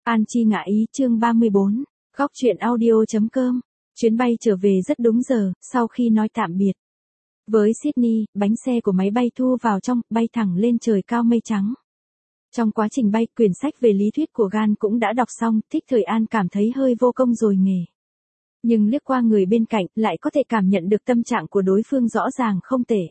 An chi ngã ý chương 34, góc truyện audio.com. Chuyến bay trở về rất đúng giờ, sau khi nói tạm biệt với Sydney, bánh xe của máy bay thu vào trong, bay thẳng lên trời cao mây trắng. Trong quá trình bay, quyển sách về lý thuyết của Gan cũng đã đọc xong, Thích Thời An cảm thấy hơi vô công rồi nghề. Nhưng liếc qua người bên cạnh, lại có thể cảm nhận được tâm trạng của đối phương rõ ràng không tệ.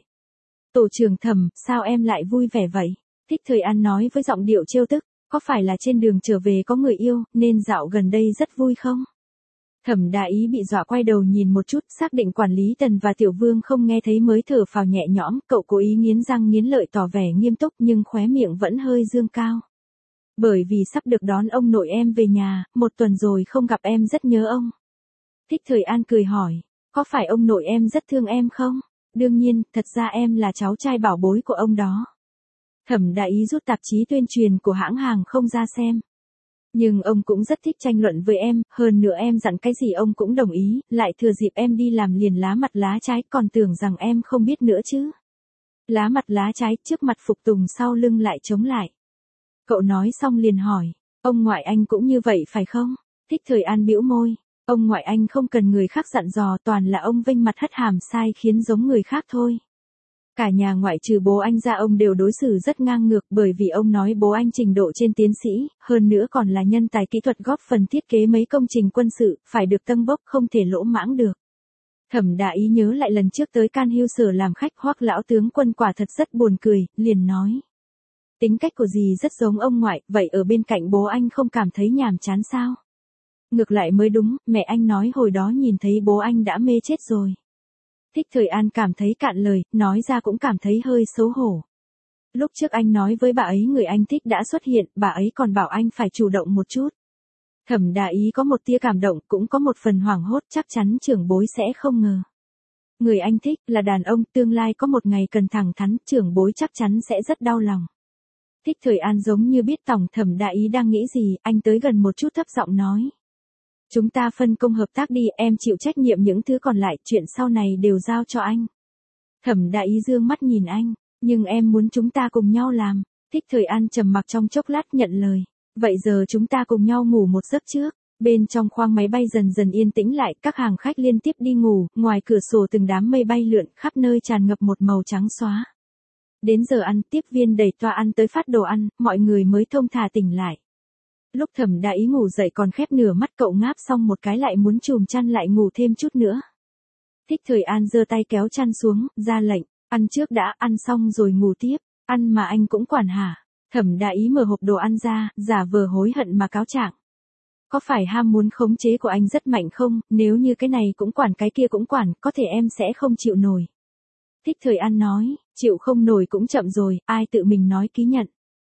Tổ trưởng Thẩm, sao em lại vui vẻ vậy? Thích Thời An nói với giọng điệu trêu tức, có phải là trên đường trở về có người yêu, nên dạo gần đây rất vui không? Thẩm Đại Ý bị dọa quay đầu nhìn một chút, xác định quản lý Tần và Tiểu Vương không nghe thấy mới thở phào nhẹ nhõm, cậu cố ý nghiến răng nghiến lợi tỏ vẻ nghiêm túc nhưng khóe miệng vẫn hơi dương cao. Bởi vì sắp được đón ông nội em về nhà, 1 tuần rồi không gặp em rất nhớ ông. Thích Thời An cười hỏi, có phải ông nội em rất thương em không? Đương nhiên, thật ra em là cháu trai bảo bối của ông đó. Thẩm Đại Ý rút tạp chí tuyên truyền của hãng hàng không ra xem. Nhưng ông cũng rất thích tranh luận với em, hơn nữa em dặn cái gì ông cũng đồng ý, lại thừa dịp em đi làm liền lá mặt lá trái, còn tưởng rằng em không biết nữa chứ. Lá mặt lá trái, trước mặt phục tùng sau lưng lại chống lại. Cậu nói xong liền hỏi, ông ngoại anh cũng như vậy phải không? Thích Thời An bĩu môi, ông ngoại anh không cần người khác dặn dò, toàn là ông vênh mặt hất hàm sai khiến giống người khác thôi. Cả nhà ngoại trừ bố anh ra ông đều đối xử rất ngang ngược, bởi vì ông nói bố anh trình độ trên tiến sĩ, hơn nữa còn là nhân tài kỹ thuật góp phần thiết kế mấy công trình quân sự, phải được tâng bốc không thể lỗ mãng được. Thẩm Đại Ý nhớ lại lần trước tới Can Hưu Sở làm khách, Hoắc lão tướng quân quả thật rất buồn cười, liền nói. Tính cách của dì rất giống ông ngoại, vậy ở bên cạnh bố anh không cảm thấy nhàm chán sao? Ngược lại mới đúng, mẹ anh nói hồi đó nhìn thấy bố anh đã mê chết rồi. Thích Thời An cảm thấy cạn lời, nói ra cũng cảm thấy hơi xấu hổ. Lúc trước anh nói với bà ấy người anh thích đã xuất hiện, bà ấy còn bảo anh phải chủ động một chút. Thẩm Đại Ý có một tia cảm động, cũng có một phần hoảng hốt, chắc chắn trưởng bối sẽ không ngờ. Người anh thích là đàn ông, tương lai có một ngày cần thẳng thắn, trưởng bối chắc chắn sẽ rất đau lòng. Thích Thời An giống như biết tổng Thẩm Đại Ý đang nghĩ gì, anh tới gần một chút thấp giọng nói. Chúng ta phân công hợp tác đi, em chịu trách nhiệm những thứ còn lại, chuyện sau này đều giao cho anh. Thẩm Đại Ý dương mắt nhìn anh, nhưng em muốn chúng ta cùng nhau làm. Thích Thời An trầm mặc trong chốc lát nhận lời. Vậy giờ chúng ta cùng nhau ngủ một giấc trước. Bên trong khoang máy bay dần dần yên tĩnh lại, các hàng khách liên tiếp đi ngủ, ngoài cửa sổ từng đám mây bay lượn, khắp nơi tràn ngập một màu trắng xóa. Đến giờ ăn, tiếp viên đẩy toa ăn tới phát đồ ăn, mọi người mới thông thả tỉnh lại. Lúc Thẩm Đại Ý ngủ dậy còn khép nửa mắt, cậu ngáp xong một cái lại muốn chùm chăn lại ngủ thêm chút nữa. Thích Thời An giơ tay kéo chăn xuống, ra lệnh, ăn trước đã, ăn xong rồi ngủ tiếp, ăn mà anh cũng quản hả? Thẩm Đại Ý mở hộp đồ ăn ra, giả vờ hối hận mà cáo trạng. Có phải ham muốn khống chế của anh rất mạnh không, nếu như cái này cũng quản cái kia cũng quản, có thể em sẽ không chịu nổi. Thích Thời An nói, chịu không nổi cũng chậm rồi, ai tự mình nói ký nhận.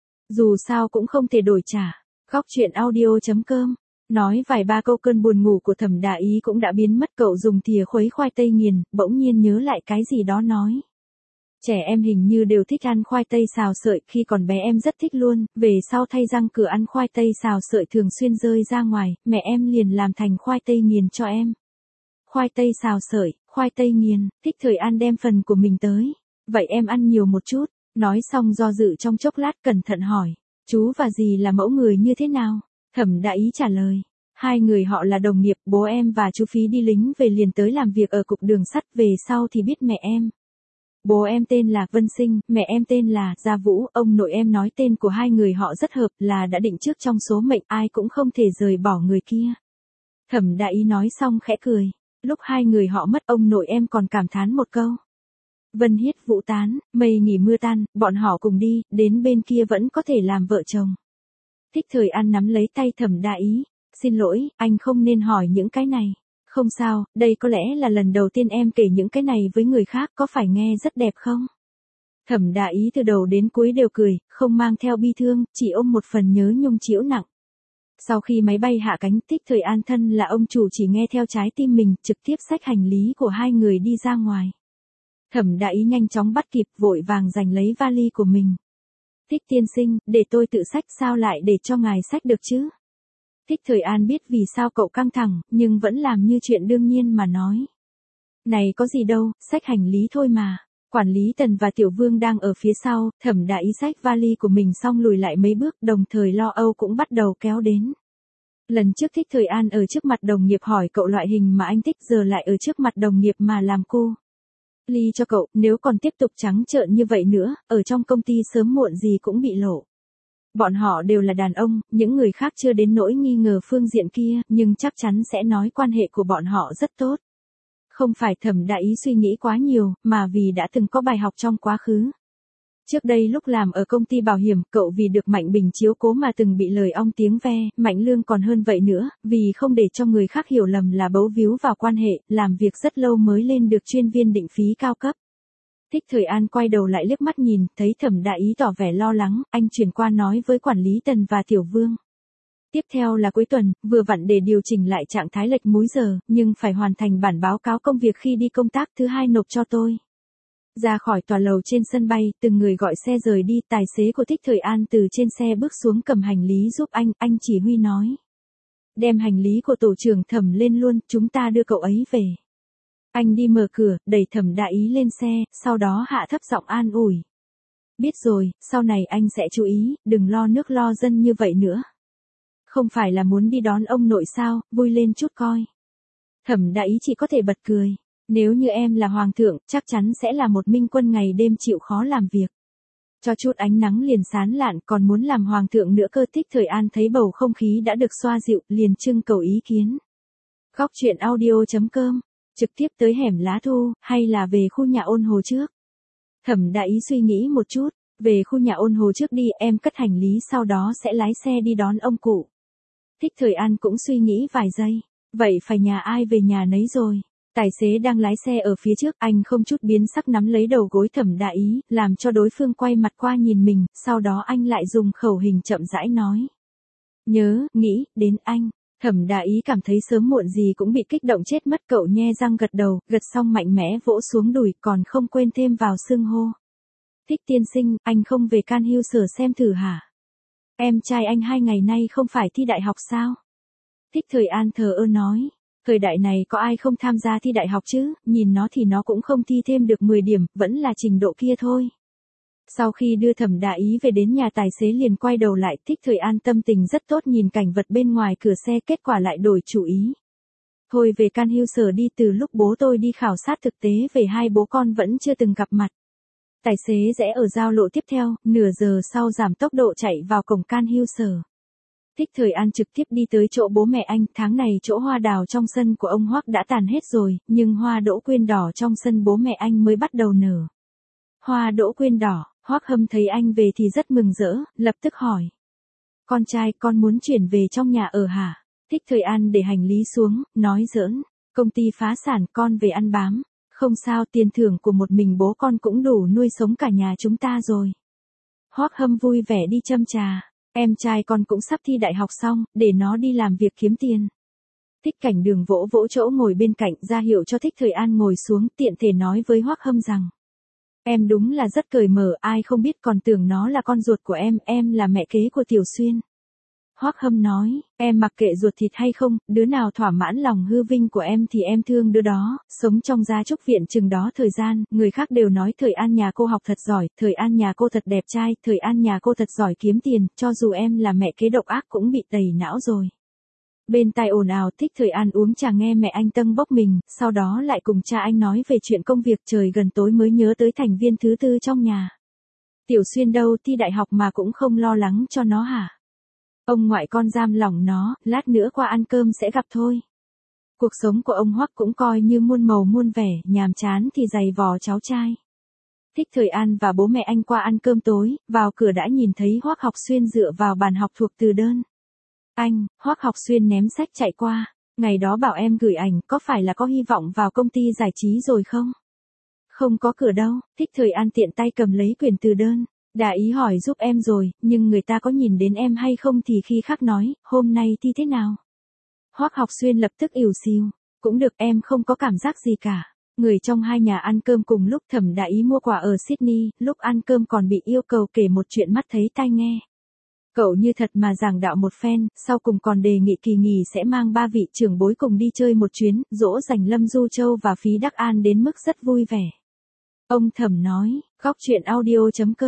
Dù sao cũng không thể đổi trả. Góc truyện audio.com. Nói vài ba câu cơn buồn ngủ của Thẩm Đại Ý cũng đã biến mất, cậu dùng thìa khuấy khoai tây nghiền, bỗng nhiên nhớ lại cái gì đó nói. Trẻ em hình như đều thích ăn khoai tây xào sợi, khi còn bé em rất thích luôn, về sau thay răng cửa ăn khoai tây xào sợi thường xuyên rơi ra ngoài, mẹ em liền làm thành khoai tây nghiền cho em. Khoai tây xào sợi, khoai tây nghiền, Thích Thời An đem phần của mình tới. Vậy em ăn nhiều một chút, nói xong do dự trong chốc lát cẩn thận hỏi. Chú và dì là mẫu người như thế nào? Thẩm Đại Ý trả lời. Hai người họ là đồng nghiệp, bố em và chú Phí đi lính về liền tới làm việc ở cục đường sắt, về sau thì biết mẹ em. Bố em tên là Vân Sinh, mẹ em tên là Gia Vũ, ông nội em nói tên của hai người họ rất hợp, là đã định trước trong số mệnh, ai cũng không thể rời bỏ người kia. Thẩm Đại Ý nói xong khẽ cười. Lúc hai người họ mất, ông nội em còn cảm thán một câu. Vân hiết vũ tán, mây nghỉ mưa tan, bọn họ cùng đi, đến bên kia vẫn có thể làm vợ chồng. Thích Thời An nắm lấy tay Thẩm Đại Ý. Xin lỗi, anh không nên hỏi những cái này. Không sao, đây có lẽ là lần đầu tiên em kể những cái này với người khác, có phải nghe rất đẹp không? Thẩm Đại Ý từ đầu đến cuối đều cười, không mang theo bi thương, chỉ ôm một phần nhớ nhung trĩu nặng. Sau khi máy bay hạ cánh, Thích Thời An thân là ông chủ chỉ nghe theo trái tim mình, trực tiếp xách hành lý của hai người đi ra ngoài. Thẩm Đại Ý nhanh chóng bắt kịp, vội vàng giành lấy vali của mình. Thích tiên sinh, để tôi tự xách, sao lại để cho ngài xách được chứ? Thích Thời An biết vì sao cậu căng thẳng, nhưng vẫn làm như chuyện đương nhiên mà nói. Này có gì đâu, xách hành lý thôi mà. Quản lý Tần và Tiểu Vương đang ở phía sau, Thẩm Đại Ý xách vali của mình xong lùi lại mấy bước, đồng thời lo âu cũng bắt đầu kéo đến. Lần trước Thích Thời An ở trước mặt đồng nghiệp hỏi cậu loại hình mà anh thích, giờ lại ở trước mặt đồng nghiệp mà làm cu ly cho cậu, nếu còn tiếp tục trắng trợn như vậy nữa, ở trong công ty sớm muộn gì cũng bị lộ. Bọn họ đều là đàn ông, những người khác chưa đến nỗi nghi ngờ phương diện kia, nhưng chắc chắn sẽ nói quan hệ của bọn họ rất tốt. Không phải Thẩm Đại Ý suy nghĩ quá nhiều, mà vì đã từng có bài học trong quá khứ. Trước đây lúc làm ở công ty bảo hiểm, cậu vì được Mạnh Bình chiếu cố mà từng bị lời ong tiếng ve, Mạnh Lương còn hơn vậy nữa, vì không để cho người khác hiểu lầm là bấu víu vào quan hệ, làm việc rất lâu mới lên được chuyên viên định phí cao cấp. Thích Thời An quay đầu lại liếc mắt nhìn, thấy Thẩm Đại Ý tỏ vẻ lo lắng, anh chuyển qua nói với quản lý Tần và Tiểu Vương. Tiếp theo là cuối tuần, vừa vặn để điều chỉnh lại trạng thái lệch múi giờ, nhưng phải hoàn thành bản báo cáo công việc khi đi công tác thứ hai nộp cho tôi. Ra khỏi tòa lầu trên sân bay, từng người gọi xe rời đi, tài xế của Thích Thời An từ trên xe bước xuống cầm hành lý giúp anh chỉ huy nói. Đem hành lý của tổ trưởng Thẩm lên luôn, chúng ta đưa cậu ấy về. Anh đi mở cửa, đẩy Thẩm Đại Ý lên xe, sau đó hạ thấp giọng an ủi. Biết rồi, sau này anh sẽ chú ý, đừng lo nước lo dân như vậy nữa. Không phải là muốn đi đón ông nội sao, vui lên chút coi. Thẩm Đại Ý chỉ có thể bật cười. Nếu như em là hoàng thượng, chắc chắn sẽ là một minh quân ngày đêm chịu khó làm việc. Cho chút ánh nắng liền sán lạn, còn muốn làm hoàng thượng nữa cơ. Thích Thời An thấy bầu không khí đã được xoa dịu, liền trưng cầu ý kiến. Góc truyện audio.com, trực tiếp tới hẻm Lá Thu, hay là về khu nhà Ôn Hồ trước? Thẩm Đại Ý suy nghĩ một chút, về khu nhà Ôn Hồ trước đi, em cất hành lý sau đó sẽ lái xe đi đón ông cụ. Thích Thời An cũng suy nghĩ vài giây, vậy phải nhà ai về nhà nấy rồi. Tài xế đang lái xe ở phía trước, anh không chút biến sắc nắm lấy đầu gối Thẩm Đại Ý, làm cho đối phương quay mặt qua nhìn mình, sau đó anh lại dùng khẩu hình chậm rãi nói. Nhớ, nghĩ, đến anh. Thẩm Đại Ý cảm thấy sớm muộn gì cũng bị kích động chết mất, cậu nhe răng gật đầu, gật xong mạnh mẽ vỗ xuống đùi, còn không quên thêm vào xưng hô. Thích tiên sinh, anh không về Can Hưu Sở xem thử hả? Em trai anh 2 ngày nay không phải thi đại học sao? Thích Thời An thờ ơ nói. Thời đại này có ai không tham gia thi đại học chứ, nhìn nó thì nó cũng không thi thêm được 10 điểm, vẫn là trình độ kia thôi. Sau khi đưa Thẩm Đại Ý về đến nhà, tài xế liền quay đầu lại. Thích Thời An tâm tình rất tốt nhìn cảnh vật bên ngoài cửa xe, kết quả lại đổi chủ ý. Thôi về Can Hưu Sở đi, từ lúc bố tôi đi khảo sát thực tế về hai bố con vẫn chưa từng gặp mặt. Tài xế rẽ ở giao lộ tiếp theo, nửa giờ sau giảm tốc độ chạy vào cổng Can Hưu Sở. Thích Thời An trực tiếp đi tới chỗ bố mẹ anh, tháng này chỗ hoa đào trong sân của ông Hoắc đã tàn hết rồi, nhưng hoa đỗ quyên đỏ trong sân bố mẹ anh mới bắt đầu nở. Hoa đỗ quyên đỏ, Hoắc Hâm thấy anh về thì rất mừng rỡ, lập tức hỏi. Con trai, con muốn chuyển về trong nhà ở hả? Thích Thời An để hành lý xuống, nói giỡn, công ty phá sản, con về ăn bám. Không sao, tiền thưởng của một mình bố con cũng đủ nuôi sống cả nhà chúng ta rồi. Hoắc Hâm vui vẻ đi châm trà. Em trai con cũng sắp thi đại học xong, để nó đi làm việc kiếm tiền. Thích Cảnh Đường vỗ vỗ chỗ ngồi bên cạnh, ra hiệu cho Thích Thời An ngồi xuống, tiện thể nói với Hoắc Hâm rằng. Em đúng là rất cởi mở, ai không biết còn tưởng nó là con ruột của em là mẹ kế của Tiểu Xuyên. Hoắc Hâm nói, em mặc kệ ruột thịt hay không, đứa nào thỏa mãn lòng hư vinh của em thì em thương đứa đó, sống trong gia trúc viện chừng đó thời gian, người khác đều nói Thời An nhà cô học thật giỏi, Thời An nhà cô thật đẹp trai, Thời An nhà cô thật giỏi kiếm tiền, cho dù em là mẹ kế độc ác cũng bị tẩy não rồi. Bên tai ồn ào. Thích Thời An uống trà nghe mẹ anh tâng bốc mình, sau đó lại cùng cha anh nói về chuyện công việc. Trời gần tối mới nhớ tới thành viên thứ tư trong nhà. Tiểu Xuyên đâu, thi đại học mà cũng không lo lắng cho nó hả? Ông ngoại con giam lỏng nó, lát nữa qua ăn cơm sẽ gặp thôi. Cuộc sống của ông Hoắc cũng coi như muôn màu muôn vẻ, nhàm chán thì giày vò cháu trai. Thích Thời An và bố mẹ anh qua ăn cơm tối, vào cửa đã nhìn thấy Hoắc Học Xuyên dựa vào bàn học thuộc từ đơn. Anh, Hoắc Học Xuyên ném sách chạy qua. Ngày đó bảo em gửi ảnh, có phải là có hy vọng vào công ty giải trí rồi không? Không có cửa đâu. Thích Thời An tiện tay cầm lấy quyển từ đơn. Đại ý hỏi giúp em rồi, nhưng người ta có nhìn đến em hay không thì khi khác nói, hôm nay thi thế nào? Hoắc Học Xuyên lập tức ỉu xìu. Cũng được, em không có cảm giác gì cả. Người trong hai nhà ăn cơm cùng lúc. Thẩm Đại Ý mua quà ở Sydney, lúc ăn cơm còn bị yêu cầu kể một chuyện mắt thấy tai nghe. Cậu như thật mà giảng đạo một phen, sau cùng còn đề nghị kỳ nghỉ sẽ mang 3 vị trưởng bối cùng đi chơi một chuyến, dỗ dành Lâm Du Châu và Phí Đắc An đến mức rất vui vẻ. Ông Thẩm nói, góc truyện audio.com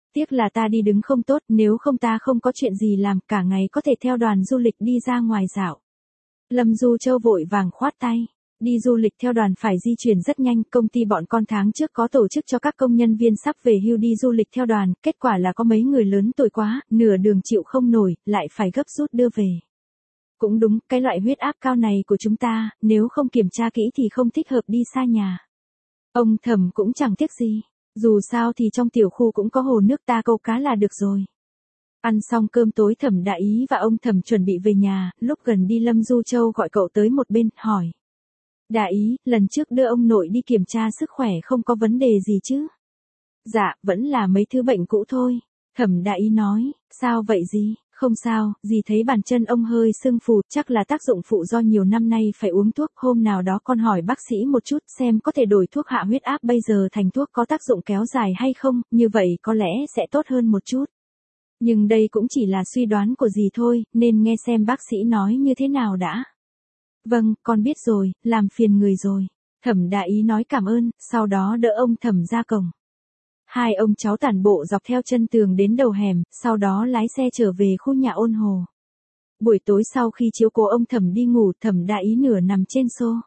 Tiếc là ta đi đứng không tốt, nếu không ta không có chuyện gì làm, cả ngày có thể theo đoàn du lịch đi ra ngoài dạo. Lâm Du Châu vội vàng khoát tay. Đi du lịch theo đoàn phải di chuyển rất nhanh, công ty bọn con tháng trước có tổ chức cho các công nhân viên sắp về hưu đi du lịch theo đoàn, kết quả là có mấy người lớn tuổi quá, nửa đường chịu không nổi, lại phải gấp rút đưa về. Cũng đúng, cái loại huyết áp cao này của chúng ta, nếu không kiểm tra kỹ thì không thích hợp đi xa nhà. Ông Thẩm cũng chẳng tiếc gì, dù sao thì trong tiểu khu cũng có hồ nước, ta câu cá là được rồi. Ăn xong cơm tối Thẩm Đại Ý và ông Thẩm chuẩn bị về nhà, lúc gần đi Lâm Du Châu gọi cậu tới một bên, hỏi. Đại Ý, lần trước đưa ông nội đi kiểm tra sức khỏe không có vấn đề gì chứ? Dạ, vẫn là mấy thứ bệnh cũ thôi. Thẩm Đại Ý nói, sao vậy gì? Không sao, dì thấy bàn chân ông hơi sưng phù, chắc là tác dụng phụ do nhiều năm nay phải uống thuốc. Hôm nào đó con hỏi bác sĩ một chút xem có thể đổi thuốc hạ huyết áp bây giờ thành thuốc có tác dụng kéo dài hay không, như vậy có lẽ sẽ tốt hơn một chút. Nhưng đây cũng chỉ là suy đoán của dì thôi, nên nghe xem bác sĩ nói như thế nào đã. Vâng, con biết rồi, làm phiền người rồi. Thẩm Đại Ý nói cảm ơn, sau đó đỡ ông Thẩm ra cổng. Hai ông cháu tản bộ dọc theo chân tường đến đầu hẻm, sau đó lái xe trở về khu nhà ôn hồ. Buổi tối sau khi chiếu cố ông Thẩm đi ngủ, Thẩm Đại Ý nửa nằm trên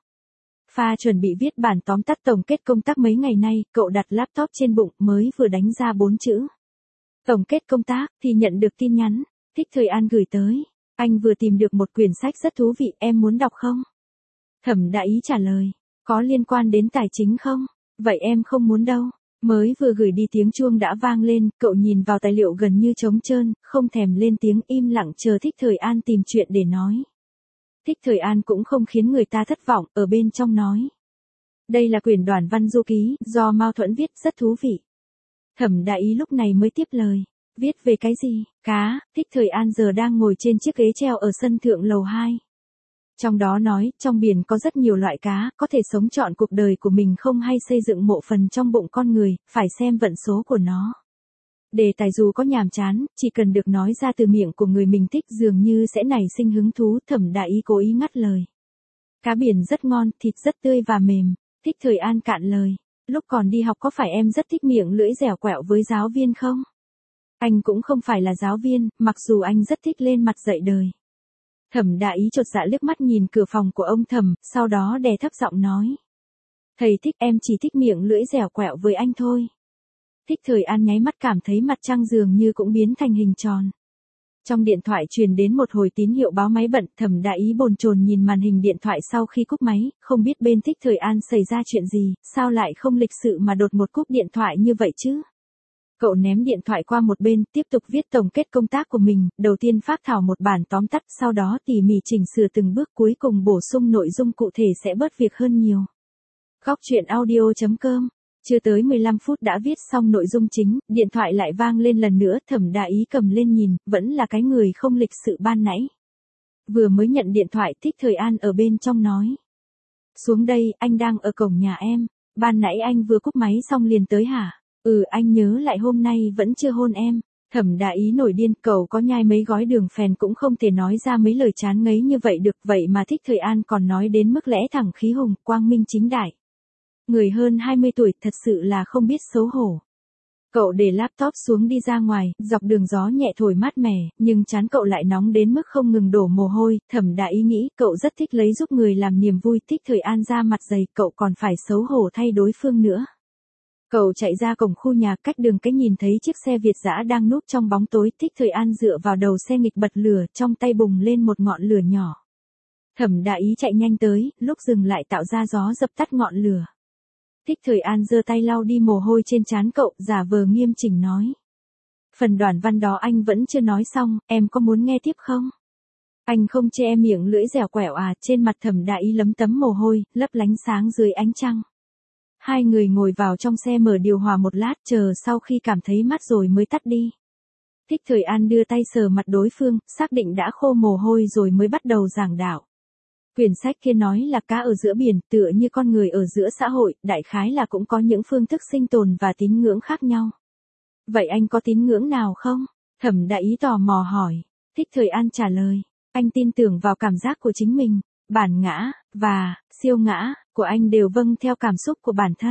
sofa chuẩn bị viết bản tóm tắt tổng kết công tác mấy ngày nay, cậu đặt laptop trên bụng mới vừa đánh ra 4 chữ. Tổng kết công tác thì nhận được tin nhắn, Thích Thời An gửi tới. Anh vừa tìm được một quyển sách rất thú vị, em muốn đọc không? Thẩm Đại Ý trả lời, có liên quan đến tài chính không? Vậy em không muốn đâu. Mới vừa gửi đi tiếng chuông đã vang lên, cậu nhìn vào tài liệu gần như trống trơn, không thèm lên tiếng, im lặng chờ Thích Thời An tìm chuyện để nói. Thích Thời An cũng không khiến người ta thất vọng, ở bên trong nói. Đây là quyển Đoàn Văn Du Ký, do Mao Thuẫn viết, rất thú vị. Thẩm Đại Ý lúc này mới tiếp lời. Viết về cái gì? Cá. Thích Thời An giờ đang ngồi trên chiếc ghế treo ở sân thượng lầu 2. Trong đó nói, trong biển có rất nhiều loại cá, có thể sống trọn cuộc đời của mình không hay xây dựng mộ phần trong bụng con người, phải xem vận số của nó. Đề tài dù có nhàm chán, chỉ cần được nói ra từ miệng của người mình thích dường như sẽ nảy sinh hứng thú. Thẩm Đại Ý cố ý ngắt lời. Cá biển rất ngon, thịt rất tươi và mềm. Thích Thời An cạn lời. Lúc còn đi học có phải em rất thích miệng lưỡi dẻo quẹo với giáo viên không? Anh cũng không phải là giáo viên, mặc dù anh rất thích lên mặt dạy đời. Thẩm Đại Ý chột dạ liếc mắt nhìn cửa phòng của ông Thẩm, sau đó đè thấp giọng nói. Thầy thích, em chỉ thích miệng lưỡi dẻo quẹo với anh thôi. Thích Thời An nháy mắt cảm thấy mặt trăng dường như cũng biến thành hình tròn. Trong điện thoại truyền đến một hồi tín hiệu báo máy bận, Thẩm Đại Ý bồn chồn nhìn màn hình điện thoại sau khi cúp máy, không biết bên Thích Thời An xảy ra chuyện gì, sao lại không lịch sự mà đột một cúp điện thoại như vậy chứ? Cậu ném điện thoại qua một bên, tiếp tục viết tổng kết công tác của mình, đầu tiên phác thảo một bản tóm tắt, sau đó tỉ mỉ chỉnh sửa từng bước, cuối cùng bổ sung nội dung cụ thể sẽ bớt việc hơn nhiều. Góc truyện audio.com. Chưa tới 15 phút đã viết xong nội dung chính, điện thoại lại vang lên lần nữa, Thẩm Đại Ý cầm lên nhìn, vẫn là cái người không lịch sự ban nãy. Vừa mới nhận điện thoại, Thích Thời An ở bên trong nói. Xuống đây, anh đang ở cổng nhà em, ban nãy anh vừa cúp máy xong liền tới hả? Anh nhớ lại hôm nay vẫn chưa hôn em. Thẩm Đại Ý nổi điên, cậu có nhai mấy gói đường phèn cũng không thể nói ra mấy lời chán ngấy như vậy được, vậy mà Thích Thời An còn nói đến mức lẽ thẳng khí hùng, quang minh chính đại. Người hơn 20 tuổi thật sự là không biết xấu hổ. Cậu để laptop xuống đi ra ngoài, dọc đường gió nhẹ thổi mát mẻ, nhưng trán cậu lại nóng đến mức không ngừng đổ mồ hôi. Thẩm Đại Ý nghĩ cậu rất thích lấy giúp người làm niềm vui. Thích Thời An ra mặt dày, cậu còn phải xấu hổ thay đối phương nữa. Cậu chạy ra cổng khu nhà, cách đường cái nhìn thấy chiếc xe Việt dã đang núp trong bóng tối. Thích Thời An dựa vào đầu xe nghịch bật lửa, trong tay bùng lên một ngọn lửa nhỏ. Thẩm Đại Ý chạy nhanh tới, lúc dừng lại tạo ra gió dập tắt ngọn lửa. Thích Thời An giơ tay lau đi mồ hôi trên trán cậu, giả vờ nghiêm chỉnh nói. Phần Đoàn Văn đó anh vẫn chưa nói xong, em có muốn nghe tiếp không? Anh không chê em miệng lưỡi dẻo quẹo à? Trên mặt Thẩm Đại Ý lấm tấm mồ hôi, lấp lánh sáng dưới ánh trăng. Hai người ngồi vào trong xe mở điều hòa một lát, chờ sau khi cảm thấy mát rồi mới tắt đi. Thích Thời An đưa tay sờ mặt đối phương, xác định đã khô mồ hôi rồi mới bắt đầu giảng đạo. Quyển sách kia nói là cá ở giữa biển, tựa như con người ở giữa xã hội, đại khái là cũng có những phương thức sinh tồn và tín ngưỡng khác nhau. Vậy anh có tín ngưỡng nào không? Thẩm Đại Ý tò mò hỏi. Thích Thời An trả lời. Anh tin tưởng vào cảm giác của chính mình, bản ngã và siêu ngã của anh đều vâng theo cảm xúc của bản thân.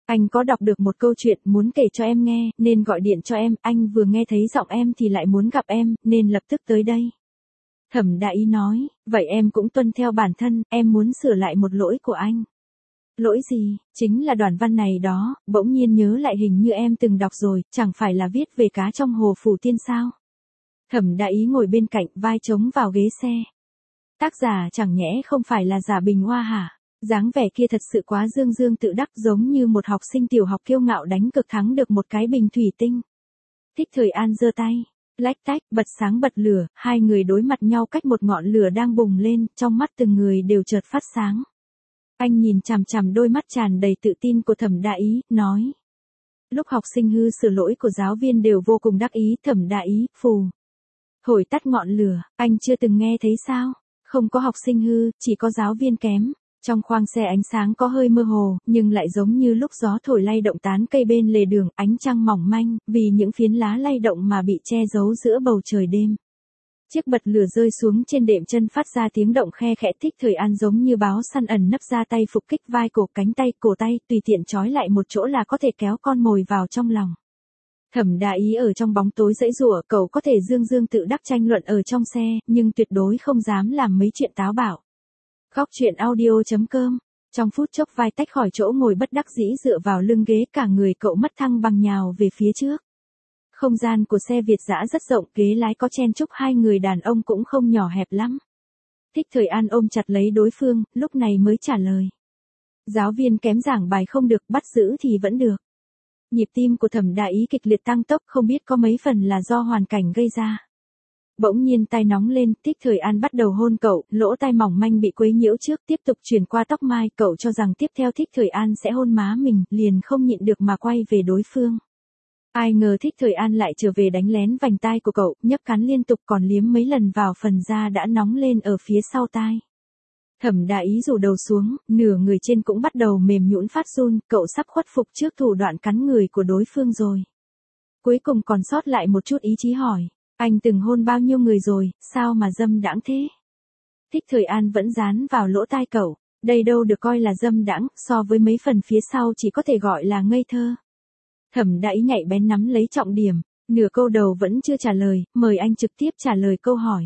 Anh có đọc được một câu chuyện muốn kể cho em nghe, nên gọi điện cho em, anh vừa nghe thấy giọng em thì lại muốn gặp em, nên lập tức tới đây. Thẩm Đại Ý nói, vậy em cũng tuân theo bản thân, em muốn sửa lại một lỗi của anh. Lỗi gì? Chính là đoạn văn này đó, bỗng nhiên nhớ lại hình như em từng đọc rồi, chẳng phải là viết về cá trong hồ Phủ Tiên sao? Thẩm Đại Ý ngồi bên cạnh, vai chống vào ghế xe. Tác giả chẳng nhẽ không phải là Giả Bình Hoa hả? Dáng vẻ kia thật sự quá dương dương tự đắc, giống như một học sinh tiểu học kiêu ngạo đánh cực thắng được một cái bình thủy tinh. Thích Thời An giơ tay, lách tách, bật sáng bật lửa, hai người đối mặt nhau cách một ngọn lửa đang bùng lên, trong mắt từng người đều chợt phát sáng. Anh nhìn chằm chằm đôi mắt tràn đầy tự tin của Thẩm Đại Ý, nói. Lúc học sinh hư sửa lỗi của giáo viên đều vô cùng đắc ý, Thẩm Đại Ý, phù. Thổi tắt ngọn lửa, anh chưa từng nghe thấy sao? Không có học sinh hư, chỉ có giáo viên kém. Trong khoang xe ánh sáng có hơi mơ hồ, nhưng lại giống như lúc gió thổi lay động tán cây bên lề đường, ánh trăng mỏng manh, vì những phiến lá lay động mà bị che giấu giữa bầu trời đêm. Chiếc bật lửa rơi xuống trên đệm chân phát ra tiếng động khe khẽ. Thích Thời An giống như báo săn ẩn nấp ra tay phục kích vai cổ cánh tay, cổ tay, tùy tiện trói lại một chỗ là có thể kéo con mồi vào trong lòng. Thẩm Đại Ý ở trong bóng tối giãy giụa, cậu có thể dương dương tự đắc tranh luận ở trong xe, nhưng tuyệt đối không dám làm mấy chuyện táo bạo. Góc truyện audio.com. Trong phút chốc vai tách khỏi chỗ ngồi, bất đắc dĩ dựa vào lưng ghế, cả người cậu mất thăng bằng nhào về phía trước. Không gian của xe Việt dã rất rộng, ghế lái có chen chúc hai người đàn ông cũng không nhỏ hẹp lắm. Thích Thời An ôm chặt lấy đối phương, lúc này mới trả lời. Giáo viên kém giảng bài không được, bắt giữ thì vẫn được. Nhịp tim của Thẩm Đại Ý kịch liệt tăng tốc, không biết có mấy phần là do hoàn cảnh gây ra. Bỗng nhiên tai nóng lên, Thích Thời An bắt đầu hôn cậu, lỗ tai mỏng manh bị quấy nhiễu trước, tiếp tục chuyển qua tóc mai, cậu cho rằng tiếp theo Thích Thời An sẽ hôn má mình, liền không nhịn được mà quay về đối phương. Ai ngờ Thích Thời An lại trở về đánh lén vành tai của cậu, nhấp cắn liên tục còn liếm mấy lần vào phần da đã nóng lên ở phía sau tai. Thẩm Đại Ý rủ đầu xuống, nửa người trên cũng bắt đầu mềm nhũn phát run, cậu sắp khuất phục trước thủ đoạn cắn người của đối phương rồi. Cuối cùng còn sót lại một chút ý chí hỏi, anh từng hôn bao nhiêu người rồi, sao mà dâm đãng thế? Thích Thời An vẫn dán vào lỗ tai cậu, đây đâu được coi là dâm đãng, so với mấy phần phía sau chỉ có thể gọi là ngây thơ. Thẩm Đại Ý nhạy bén nắm lấy trọng điểm, nửa câu đầu vẫn chưa trả lời, mời anh trực tiếp trả lời câu hỏi.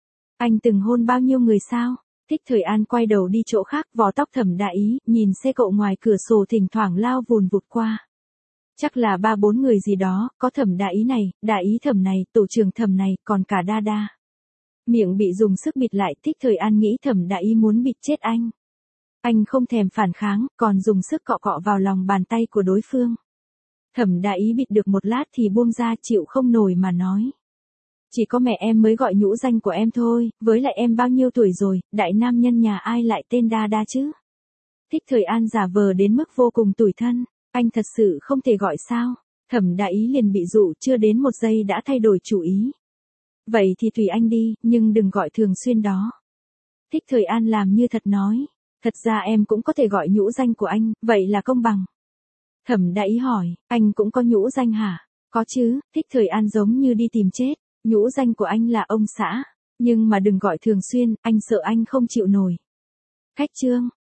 Anh từng hôn bao nhiêu người sao? Thích Thời An quay đầu đi chỗ khác, vò tóc Thẩm Đại Ý, nhìn xe cậu ngoài cửa sổ thỉnh thoảng lao vùn vụt qua. Chắc là 3-4 người gì đó, có Thẩm Đại Ý này, Đại Ý Thẩm này, tổ trưởng Thẩm này, còn cả Đa Đa. Miệng bị dùng sức bịt lại, Thích Thời An nghĩ Thẩm Đại Ý muốn bịt chết anh. Anh không thèm phản kháng, còn dùng sức cọ cọ vào lòng bàn tay của đối phương. Thẩm Đại Ý bịt được một lát thì buông ra, chịu không nổi mà nói. Chỉ có mẹ em mới gọi nhũ danh của em thôi, với lại em bao nhiêu tuổi rồi, đại nam nhân nhà ai lại tên Đa Đa chứ? Thích Thời An giả vờ đến mức vô cùng tủi thân, anh thật sự không thể gọi sao? Thẩm Đại Ý liền bị dụ, chưa đến một giây đã thay đổi chủ ý. Vậy thì tùy anh đi, nhưng đừng gọi thường xuyên đó. Thích Thời An làm như thật nói, thật ra em cũng có thể gọi nhũ danh của anh, vậy là công bằng. Thẩm Đại Ý hỏi, anh cũng có nhũ danh hả? Có chứ, Thích Thời An giống như đi tìm chết. Nhũ danh của anh là ông xã, nhưng mà đừng gọi thường xuyên, anh sợ anh không chịu nổi. Khách trương,